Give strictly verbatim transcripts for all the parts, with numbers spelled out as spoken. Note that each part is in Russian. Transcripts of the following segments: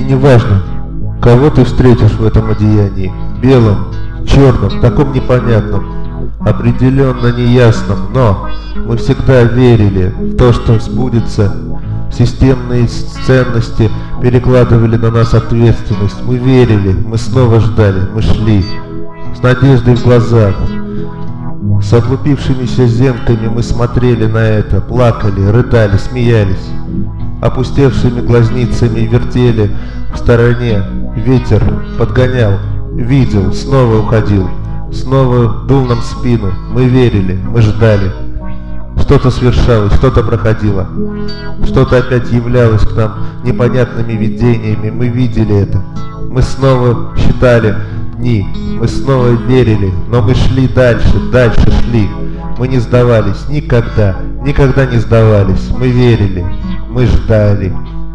не важно, кого ты встретишь в этом одеянии, белом, черном, таком непонятном, определенно неясном, но мы всегда верили в то, что сбудется. Системные ценности перекладывали на нас ответственность. Мы верили, мы снова ждали, мы шли. С надеждой в глазах, с облупившимися зенками мы смотрели на это, плакали, рыдали, смеялись. Опустевшими глазницами вертели в стороне. Ветер подгонял, видел, снова уходил. Снова дул нам в спину. Мы верили, мы ждали. Что-то свершалось, что-то проходило. Что-то опять являлось к нам непонятными видениями. Мы видели это. Мы снова считали дни. Мы снова верили. Но мы шли дальше, дальше шли. Мы не сдавались никогда. Никогда не сдавались. Мы верили. Мы ждали.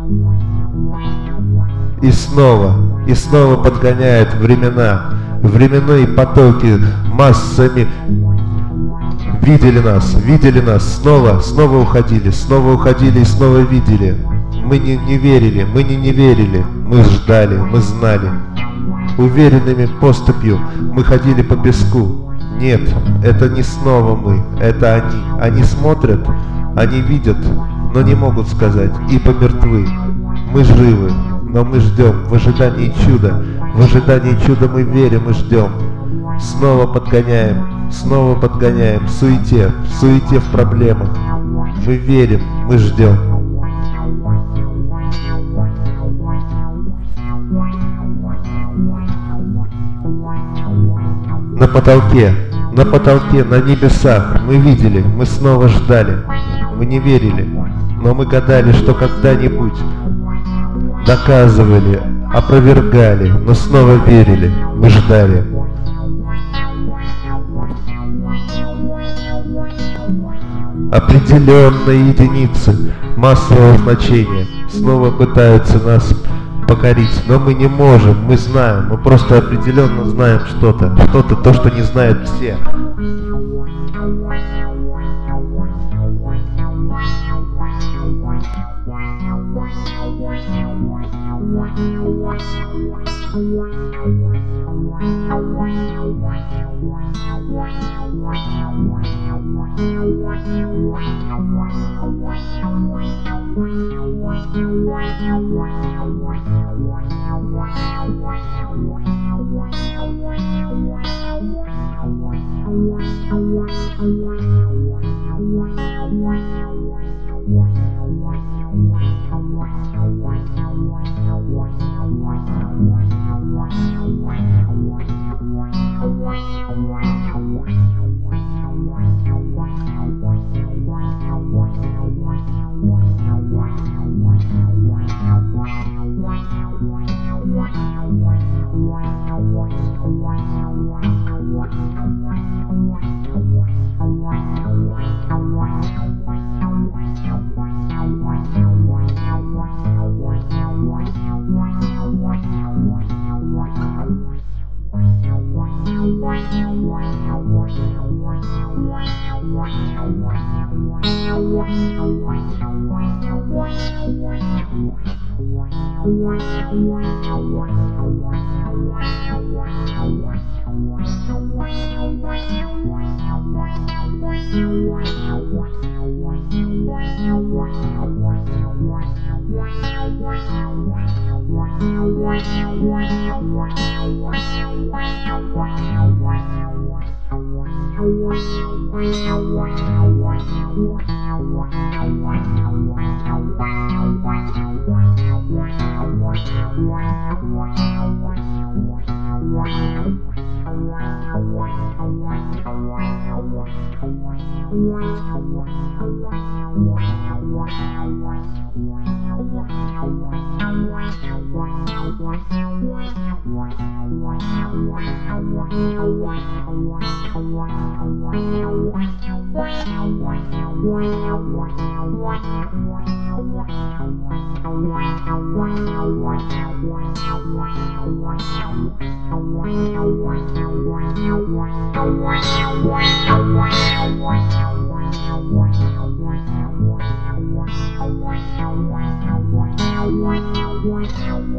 И снова, и снова подгоняет времена. Временные потоки массами видели нас, видели нас, снова, снова уходили, снова уходили и снова видели. Мы не, не верили, мы не не верили, мы ждали, мы знали. Уверенными поступью мы ходили по песку. Нет, это не снова мы, это они. Они смотрят, они видят, но не могут сказать, ибо мертвы. Мы живы, но мы ждем в ожидании чуда. В ожидании чуда мы верим и ждем. Снова подгоняем, снова подгоняем в суете, в суете в проблемах. Мы верим, мы ждем. На потолке, на потолке, на небесах мы видели, мы снова ждали. Мы не верили, но мы гадали, что когда-нибудь доказывали, опровергали, но снова верили, мы ждали. Определенные единицы массового значения снова пытаются нас покорить, но мы не можем, мы знаем, мы просто определенно знаем что-то, что-то, то, что не знают все. Wow.